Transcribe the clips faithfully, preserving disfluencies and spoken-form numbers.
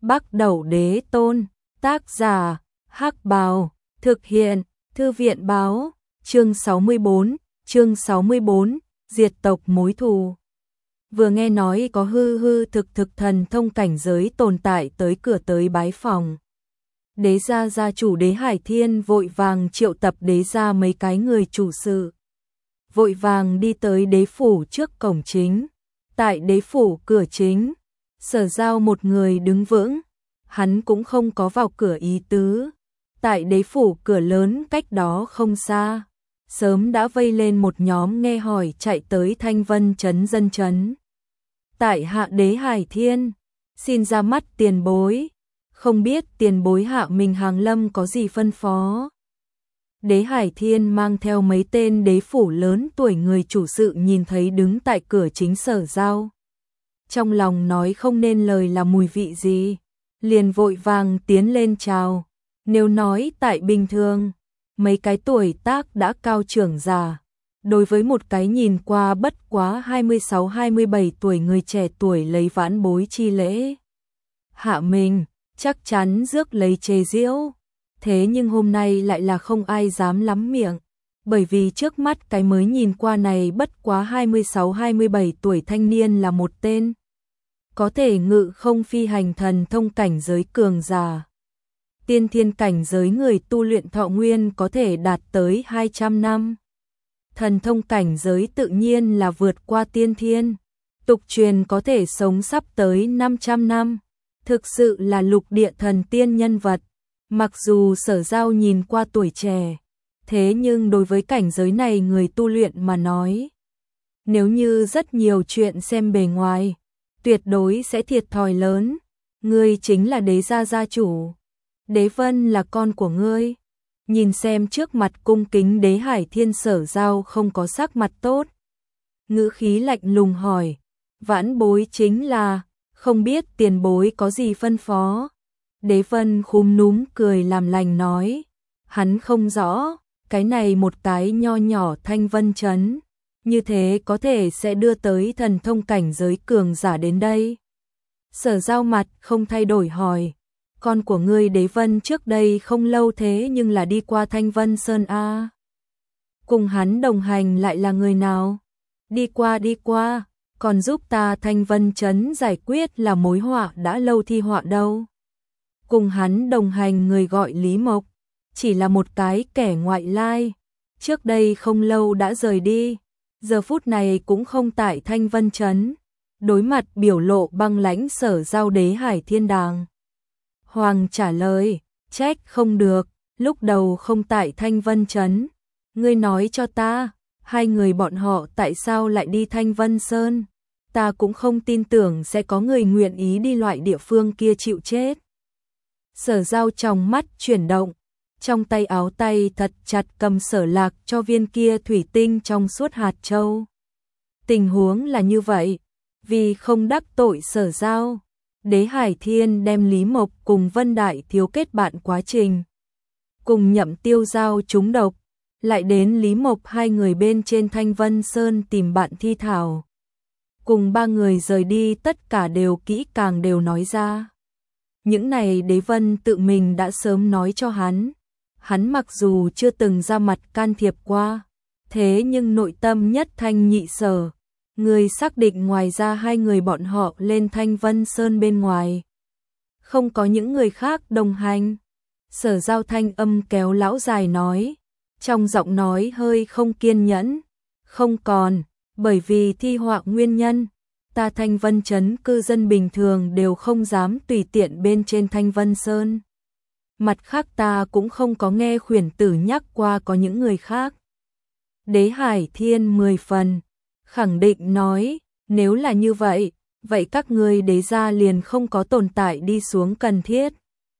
Bắc Đẩu Đế Tôn, tác giả, Hắc Bào, thực hiện, Thư viện báo, chương sáu mươi bốn, chương sáu mươi bốn, diệt tộc mối thù. Vừa nghe nói có hư hư thực thực thần thông cảnh giới tồn tại tới cửa tới bái phòng. Đế gia gia chủ Đế Hải Thiên vội vàng triệu tập đế gia mấy cái người chủ sự. Vội vàng đi tới đế phủ trước cổng chính. Tại đế phủ cửa chính, Sở Giao một người đứng vững, hắn cũng không có vào cửa ý tứ. Tại đế phủ cửa lớn cách đó không xa, sớm đã vây lên một nhóm nghe hỏi chạy tới Thanh Vân trấn dân trấn. Tại hạ Đế Hải Thiên, xin ra mắt tiền bối, không biết tiền bối hạ mình Hàng Lâm có gì phân phó. Đế Hải Thiên mang theo mấy tên đế phủ lớn tuổi người chủ sự nhìn thấy đứng tại cửa chính Sở Giao. Trong lòng nói không nên lời là mùi vị gì, liền vội vàng tiến lên chào. Nếu nói tại bình thường, mấy cái tuổi tác đã cao trưởng già, đối với một cái nhìn qua bất quá hai mươi sáu hai mươi bảy tuổi người trẻ tuổi lấy vãn bối chi lễ. Hạ mình, chắc chắn rước lấy chế giễu. Thế nhưng hôm nay lại là không ai dám lắm miệng, bởi vì trước mắt cái mới nhìn qua này bất quá hai mươi sáu hai mươi bảy tuổi thanh niên là một tên có thể ngự không phi hành thần thông cảnh giới cường giả. Tiên thiên cảnh giới người tu luyện thọ nguyên có thể đạt tới hai trăm năm. Thần thông cảnh giới tự nhiên là vượt qua tiên thiên, tục truyền có thể sống sắp tới năm trăm năm. Thực sự là lục địa thần tiên nhân vật. Mặc dù Sở Giao nhìn qua tuổi trẻ, thế nhưng đối với cảnh giới này người tu luyện mà nói, nếu như rất nhiều chuyện xem bề ngoài, tuyệt đối sẽ thiệt thòi lớn. Ngươi chính là đế gia gia chủ, Đế Vân là con của ngươi. Nhìn xem trước mặt cung kính Đế Hải Thiên, Sở Giao không có sắc mặt tốt, ngữ khí lạnh lùng hỏi, vãn bối chính là, không biết tiền bối có gì phân phó. Đế Vân khúm núm cười làm lành nói, hắn không rõ, cái này một cái nho nhỏ Thanh Vân trấn, như thế có thể sẽ đưa tới thần thông cảnh giới cường giả đến đây. Sở Giao mặt không thay đổi hỏi, con của ngươi Đế Vân trước đây không lâu thế nhưng là đi qua Thanh Vân Sơn a. Cùng hắn đồng hành lại là người nào? Đi qua đi qua, còn giúp ta Thanh Vân trấn giải quyết là mối họa đã lâu thi họa đâu. Cùng hắn đồng hành người gọi Lý Mộc, chỉ là một cái kẻ ngoại lai, trước đây không lâu đã rời đi, giờ phút này cũng không tại Thanh Vân trấn. Đối mặt biểu lộ băng lãnh Sở Giao, Đế Hải Thiên đàng hoàng trả lời, trách không được, lúc đầu không tại Thanh Vân trấn. Ngươi nói cho ta, hai người bọn họ tại sao lại đi Thanh Vân Sơn? Ta cũng không tin tưởng sẽ có người nguyện ý đi loại địa phương kia chịu chết. Sở Giao trong mắt chuyển động, trong tay áo tay thật chặt cầm Sở Lạc cho viên kia thủy tinh trong suốt hạt châu. Tình huống là như vậy, vì không đắc tội Sở Giao, Đế Hải Thiên đem Lý Mộc cùng Vân Đại Thiếu kết bạn quá trình, cùng Nhậm Tiêu Giao trúng độc, lại đến Lý Mộc hai người bên trên Thanh Vân Sơn tìm bạn thi thảo. Cùng ba người rời đi tất cả đều kỹ càng đều nói ra. Những này Đế Vân tự mình đã sớm nói cho hắn. Hắn mặc dù chưa từng ra mặt can thiệp qua, thế nhưng nội tâm nhất thanh nhị sở. Người xác định ngoài ra hai người bọn họ lên Thanh Vân Sơn bên ngoài, không có những người khác đồng hành. Sở Giao thanh âm kéo lão dài nói, trong giọng nói hơi không kiên nhẫn, không còn, bởi vì thi họa nguyên nhân, ta Thanh Vân trấn cư dân bình thường đều không dám tùy tiện bên trên Thanh Vân Sơn. Mặt khác ta cũng không có nghe khuyển tử nhắc qua có những người khác. Đế Hải Thiên mười phần khẳng định nói, nếu là như vậy, vậy các ngươi đế gia liền không có tồn tại đi xuống cần thiết.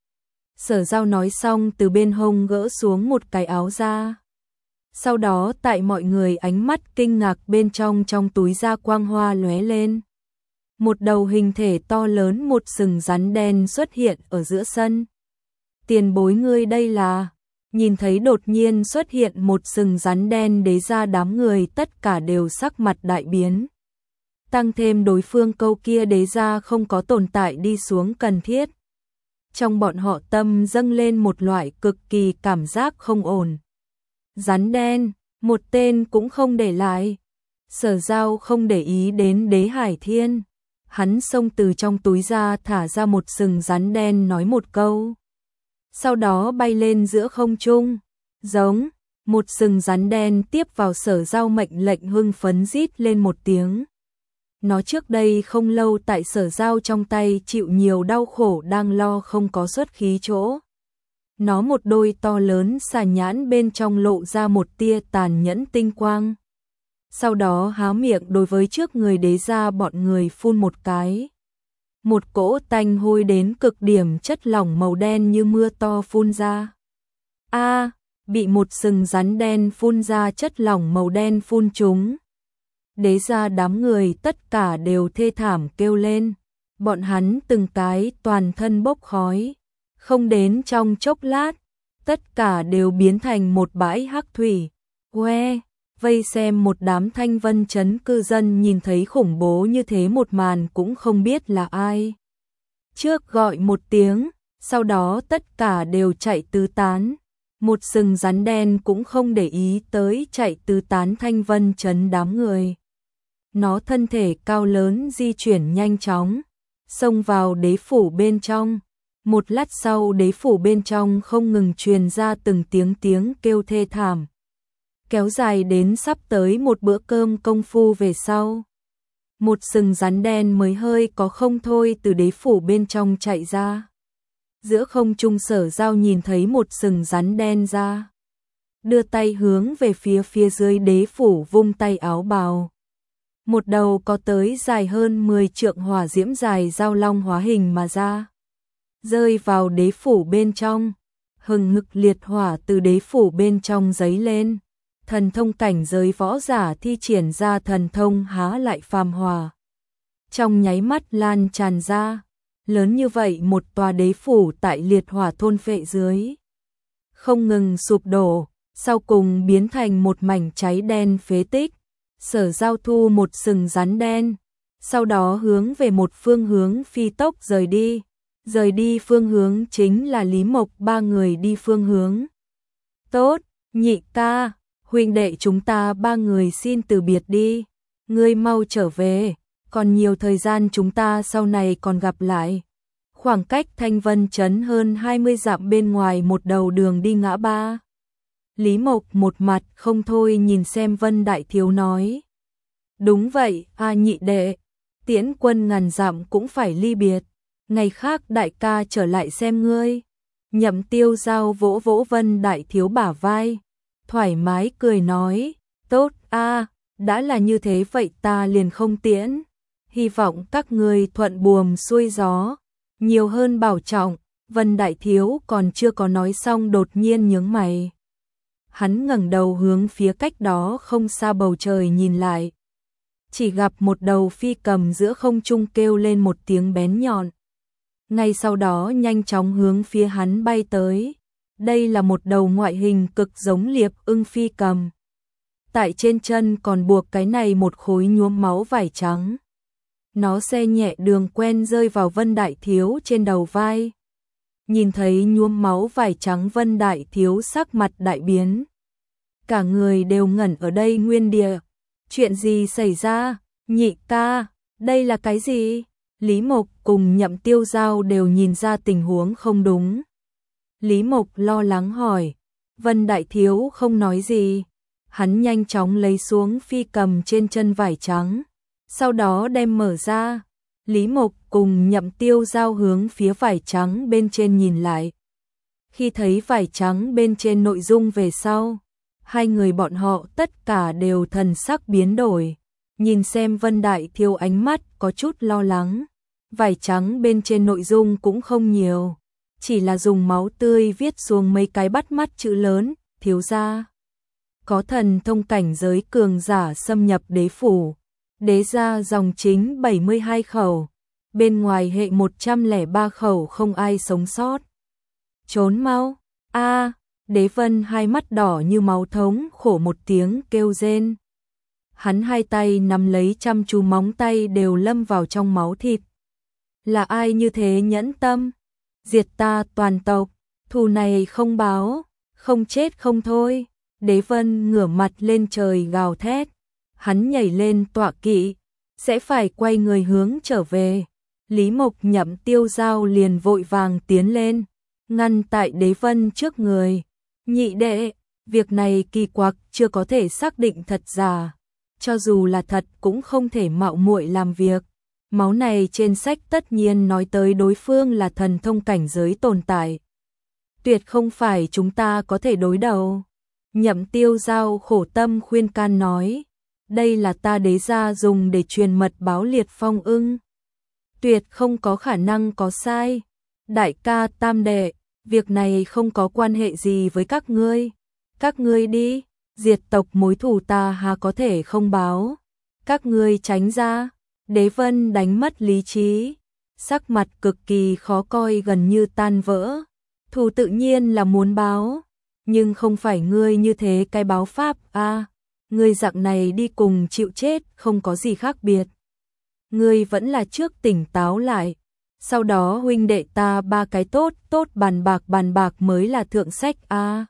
Sở Giao nói xong từ bên hông gỡ xuống một cái áo ra. Sau đó tại mọi người ánh mắt kinh ngạc bên trong trong túi da quang hoa lóe lên. Một đầu hình thể to lớn một sừng rắn đen xuất hiện ở giữa sân. Tiền bối ngươi đây là... Nhìn thấy đột nhiên xuất hiện một sừng rắn đen, đế gia đám người tất cả đều sắc mặt đại biến. Tăng thêm đối phương câu kia đế gia không có tồn tại đi xuống cần thiết, trong bọn họ tâm dâng lên một loại cực kỳ cảm giác không ổn. Rắn đen, một tên cũng không để lại. Sở Giao không để ý đến Đế Hải Thiên. Hắn xông từ trong túi ra thả ra một sừng rắn đen nói một câu. Sau đó bay lên giữa không trung. Giống, một sừng rắn đen tiếp vào Sở Giao mệnh lệnh hưng phấn rít lên một tiếng. Nó trước đây không lâu tại Sở Giao trong tay chịu nhiều đau khổ đang lo không có xuất khí chỗ. Nó một đôi to lớn xà nhãn bên trong lộ ra một tia tàn nhẫn tinh quang. Sau đó há miệng đối với trước người Đế gia bọn người phun một cái. Một cỗ tanh hôi đến cực điểm chất lỏng màu đen như mưa to phun ra. A, bị một sừng rắn đen phun ra chất lỏng màu đen phun trúng. Đế gia đám người tất cả đều thê thảm kêu lên. Bọn hắn từng cái toàn thân bốc khói. Không đến trong chốc lát, tất cả đều biến thành một bãi hắc thủy. Que, vây xem một đám Thanh Vân trấn cư dân nhìn thấy khủng bố như thế một màn cũng không biết là ai. Trước gọi một tiếng, sau đó tất cả đều chạy tứ tán. Một sừng rắn đen cũng không để ý tới chạy tứ tán Thanh Vân trấn đám người. Nó thân thể cao lớn di chuyển nhanh chóng, xông vào đế phủ bên trong. Một lát sau đế phủ bên trong không ngừng truyền ra từng tiếng tiếng kêu thê thảm. Kéo dài đến sắp tới một bữa cơm công phu về sau. Một sừng rắn đen mới hơi có không thôi từ đế phủ bên trong chạy ra. Giữa không trung Sở Giao nhìn thấy một sừng rắn đen ra. Đưa tay hướng về phía phía dưới đế phủ vung tay áo bào. Một đầu có tới dài hơn mười trượng hỏa diễm dài giao long hóa hình mà ra. Rơi vào đế phủ bên trong. Hừng hực liệt hỏa từ đế phủ bên trong giấy lên. Thần thông cảnh giới võ giả thi triển ra thần thông há lại phàm hỏa. Trong nháy mắt lan tràn ra. Lớn như vậy một tòa đế phủ tại liệt hỏa thôn phệ dưới. Không ngừng sụp đổ. Sau cùng biến thành một mảnh cháy đen phế tích. Sở Giao thu một sừng rắn đen. Sau đó hướng về một phương hướng phi tốc rời đi. Rời đi phương hướng chính là Lý Mộc ba người đi phương hướng. Tốt, nhị ca, huynh đệ chúng ta ba người xin từ biệt đi. Ngươi mau trở về, còn nhiều thời gian chúng ta sau này còn gặp lại. Khoảng cách Thanh Vân trấn hơn hai mươi dặm bên ngoài một đầu đường đi ngã ba. Lý Mộc một mặt không thôi nhìn xem Vân Đại Thiếu nói. Đúng vậy, a nhị đệ, tiễn quân ngàn dặm cũng phải ly biệt. Ngày khác đại ca trở lại xem ngươi. Nhậm Tiêu Giao vỗ vỗ Vân Đại Thiếu bả vai. Thoải mái cười nói. Tốt a, đã là như thế vậy ta liền không tiễn. Hy vọng các ngươi thuận buồm xuôi gió. Nhiều hơn bảo trọng. Vân Đại Thiếu còn chưa có nói xong đột nhiên nhướng mày. Hắn ngẩng đầu hướng phía cách đó không xa bầu trời nhìn lại. Chỉ gặp một đầu phi cầm giữa không trung kêu lên một tiếng bén nhọn. Ngay sau đó nhanh chóng hướng phía hắn bay tới. Đây là một đầu ngoại hình cực giống liệp ưng phi cầm. Tại trên chân còn buộc cái này một khối nhuốm máu vải trắng. Nó xe nhẹ đường quen rơi vào Vân Đại Thiếu trên đầu vai. Nhìn thấy nhuốm máu vải trắng Vân Đại Thiếu sắc mặt đại biến. Cả người đều ngẩn ở đây nguyên địa. Chuyện gì xảy ra? Nhị ca, đây là cái gì? Lý Mộc cùng Nhậm Tiêu Giao đều nhìn ra tình huống không đúng. Lý Mộc lo lắng hỏi. Vân Đại Thiếu không nói gì. Hắn nhanh chóng lấy xuống phi cầm trên chân vải trắng. Sau đó đem mở ra. Lý Mộc cùng Nhậm Tiêu Giao hướng phía vải trắng bên trên nhìn lại. Khi thấy vải trắng bên trên nội dung về sau, hai người bọn họ tất cả đều thần sắc biến đổi. Nhìn xem Vân Đại Thiếu ánh mắt có chút lo lắng. Vải trắng bên trên nội dung cũng không nhiều. Chỉ là dùng máu tươi viết xuống mấy cái bắt mắt chữ lớn, thiếu gia. Có thần thông cảnh giới cường giả xâm nhập đế phủ. Đế gia dòng chính bảy mươi hai khẩu. Bên ngoài hệ một trăm lẻ ba khẩu không ai sống sót. Trốn mau. A, Đế Vân hai mắt đỏ như máu thống khổ một tiếng kêu rên. Hắn hai tay nắm lấy chăm chú móng tay đều lâm vào trong máu thịt. Là ai như thế nhẫn tâm? diệt ta toàn tộc, thù này không báo, không chết không thôi. Đế Vân ngửa mặt lên trời gào thét, hắn nhảy lên tọa kỵ, sẽ phải quay người hướng trở về. Lý Mộc Nhậm tiêu dao liền vội vàng tiến lên, ngăn tại Đế Vân trước người. Nhị đệ, việc này kỳ quặc chưa có thể xác định thật giả, cho dù là thật cũng không thể mạo muội làm việc. Máu này trên sách tất nhiên nói tới đối phương là thần thông cảnh giới tồn tại, tuyệt không phải chúng ta có thể đối đầu. Nhậm tiêu dao khổ tâm khuyên can nói, đây là ta đế gia dùng để truyền mật báo Liệt Phong ưng, tuyệt không có khả năng có sai. Đại ca tam đệ, việc này không có quan hệ gì với các ngươi, các ngươi đi, diệt tộc mối thù ta hà có thể không báo, các ngươi tránh ra. Đế Vân đánh mất lý trí, sắc mặt cực kỳ khó coi, gần như tan vỡ. Thù tự nhiên là muốn báo, nhưng không phải ngươi như thế cái báo pháp a, à, ngươi dạng này đi cùng chịu chết không có gì khác biệt. Ngươi vẫn là trước tỉnh táo lại, sau đó huynh đệ ta ba cái tốt tốt bàn bạc bàn bạc mới là thượng sách a. À.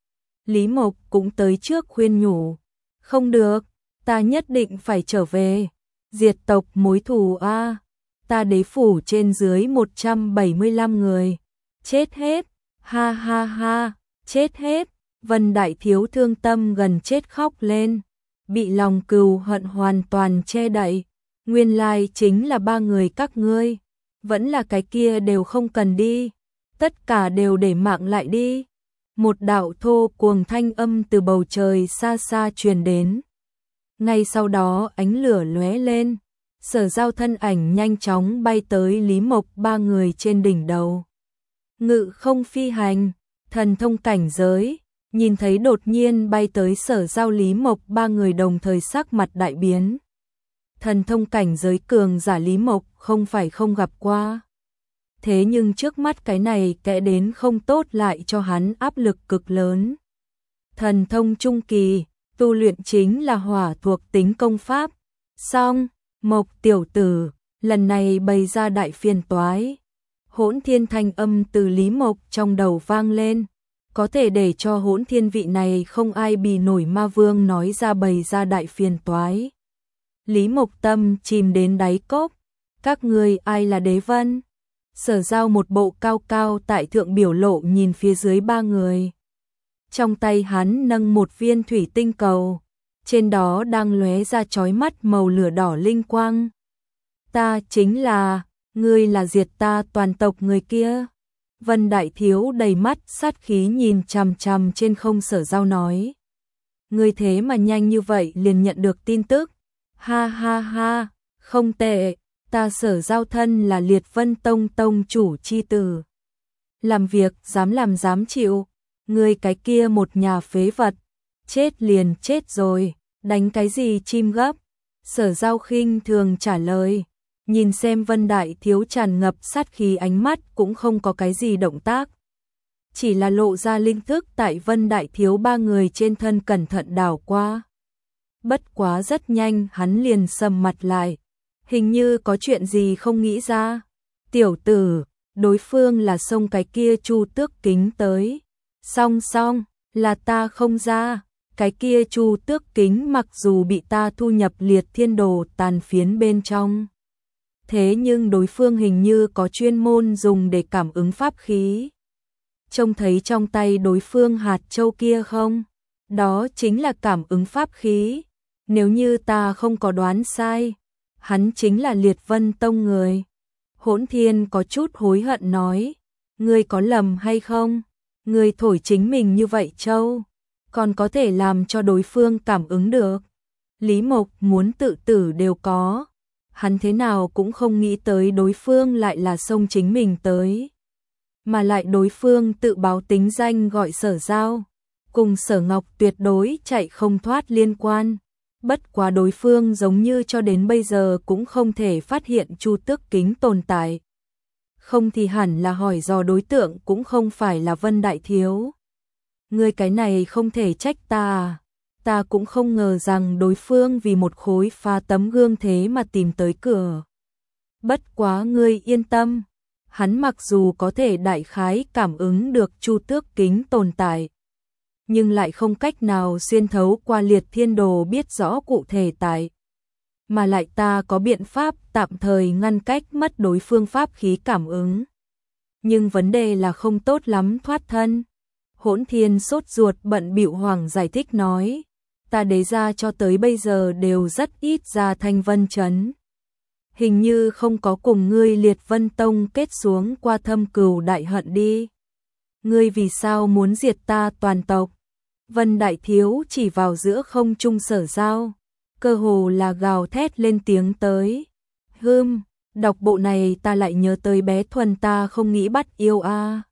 Lý Mộc cũng tới trước khuyên nhủ, không được, ta nhất định phải trở về, diệt tộc mối thù a, à. Ta đế phủ trên dưới một trăm bảy mươi lăm người, chết hết, ha ha ha, chết hết. Vân Đại Thiếu thương tâm gần chết khóc lên, bị lòng cừu hận hoàn toàn che đậy. Nguyên lai chính là ba người các ngươi, vẫn là cái kia đều không cần đi, tất cả đều để mạng lại đi. Một đạo thô cuồng thanh âm từ bầu trời xa xa truyền đến. Ngay sau đó ánh lửa lóe lên, Sở Giao thân ảnh nhanh chóng bay tới Lý Mộc ba người trên đỉnh đầu. Ngự không phi hành, thần thông cảnh giới, nhìn thấy đột nhiên bay tới Sở Giao Lý Mộc ba người đồng thời sắc mặt đại biến. Thần thông cảnh giới cường giả Lý Mộc không phải không gặp qua. Thế nhưng trước mắt cái này kẻ đến không tốt lại cho hắn áp lực cực lớn. Thần thông trung kỳ, tu luyện chính là hỏa thuộc tính công pháp. Xong, Mộc tiểu tử, lần này bày ra đại phiền toái. Hỗn thiên thanh âm từ Lý Mộc trong đầu vang lên. Có thể để cho hỗn thiên vị này không ai bì nổi ma vương nói ra bày ra đại phiền toái. Lý Mộc tâm chìm đến đáy cốc. Các ngươi ai là Đế Vân? Sở Giao một bộ cao cao tại thượng biểu lộ nhìn phía dưới ba người. Trong tay hắn nâng một viên thủy tinh cầu, trên đó đang lóe ra chói mắt màu lửa đỏ linh quang. Ta chính là, ngươi là diệt ta toàn tộc người kia. Vân Đại Thiếu đầy mắt sát khí nhìn chằm chằm trên không. Sở Giao nói, ngươi thế mà nhanh như vậy liền nhận được tin tức. Ha ha ha, không tệ, ta Sở Giao thân là Liệt Vân Tông tông chủ chi tử. Làm việc dám làm dám chịu, ngươi cái kia một nhà phế vật, chết liền chết rồi, đánh cái gì chim gấp. Sở Giao khinh thường trả lời, nhìn xem Vân Đại Thiếu tràn ngập sát khí ánh mắt cũng không có cái gì động tác. Chỉ là lộ ra linh thức tại Vân Đại Thiếu ba người trên thân cẩn thận đảo qua. Bất quá rất nhanh hắn liền sầm mặt lại, hình như có chuyện gì không nghĩ ra. Tiểu tử, đối phương là xông cái kia Chu Tước Kính tới. Song song, là ta không ra, cái kia Chu Tước Kính mặc dù bị ta thu nhập Liệt Thiên Đồ tàn phiến bên trong. Thế nhưng đối phương hình như có chuyên môn dùng để cảm ứng pháp khí. Trông thấy trong tay đối phương hạt châu kia không? Đó chính là cảm ứng pháp khí. Nếu như ta không có đoán sai, hắn chính là Liệt Vân Tông người. Hỗn Thiên có chút hối hận nói, ngươi có lầm hay không? Ngươi thổi chính mình như vậy châu, còn có thể làm cho đối phương cảm ứng được. Lý Mộc muốn tự tử đều có, hắn thế nào cũng không nghĩ tới đối phương lại là xông chính mình tới. Mà lại đối phương tự báo tính danh gọi Sở Giao, cùng Sở Ngọc tuyệt đối chạy không thoát liên quan. Bất quá đối phương giống như cho đến bây giờ cũng không thể phát hiện Chu Tước Kính tồn tại. Không thì hẳn là hỏi dò đối tượng cũng không phải là Vân Đại Thiếu. Ngươi cái này không thể trách ta à? Ta cũng không ngờ rằng đối phương vì một khối pha tấm gương thế mà tìm tới cửa. Bất quá ngươi yên tâm, hắn mặc dù có thể đại khái cảm ứng được Chu Tước kính tồn tại, nhưng lại không cách nào xuyên thấu qua liệt thiên đồ biết rõ cụ thể tại. Mà lại ta có biện pháp tạm thời ngăn cách mất đối phương pháp khí cảm ứng. Nhưng vấn đề là không tốt lắm thoát thân. Hỗn Thiên sốt ruột bận bịu hoảng giải thích nói, ta đế ra cho tới bây giờ đều rất ít ra Thanh Vân Trấn. Hình như không có cùng ngươi Liệt Vân Tông kết xuống qua thâm cừu đại hận đi. Ngươi vì sao muốn diệt ta toàn tộc? Vân Đại Thiếu chỉ vào giữa không trung Sở Giao, cơ hồ là gào thét lên tiếng tới. Hưm, đọc bộ này ta lại nhớ tới bé Thuần ta không nghĩ bắt yêu a.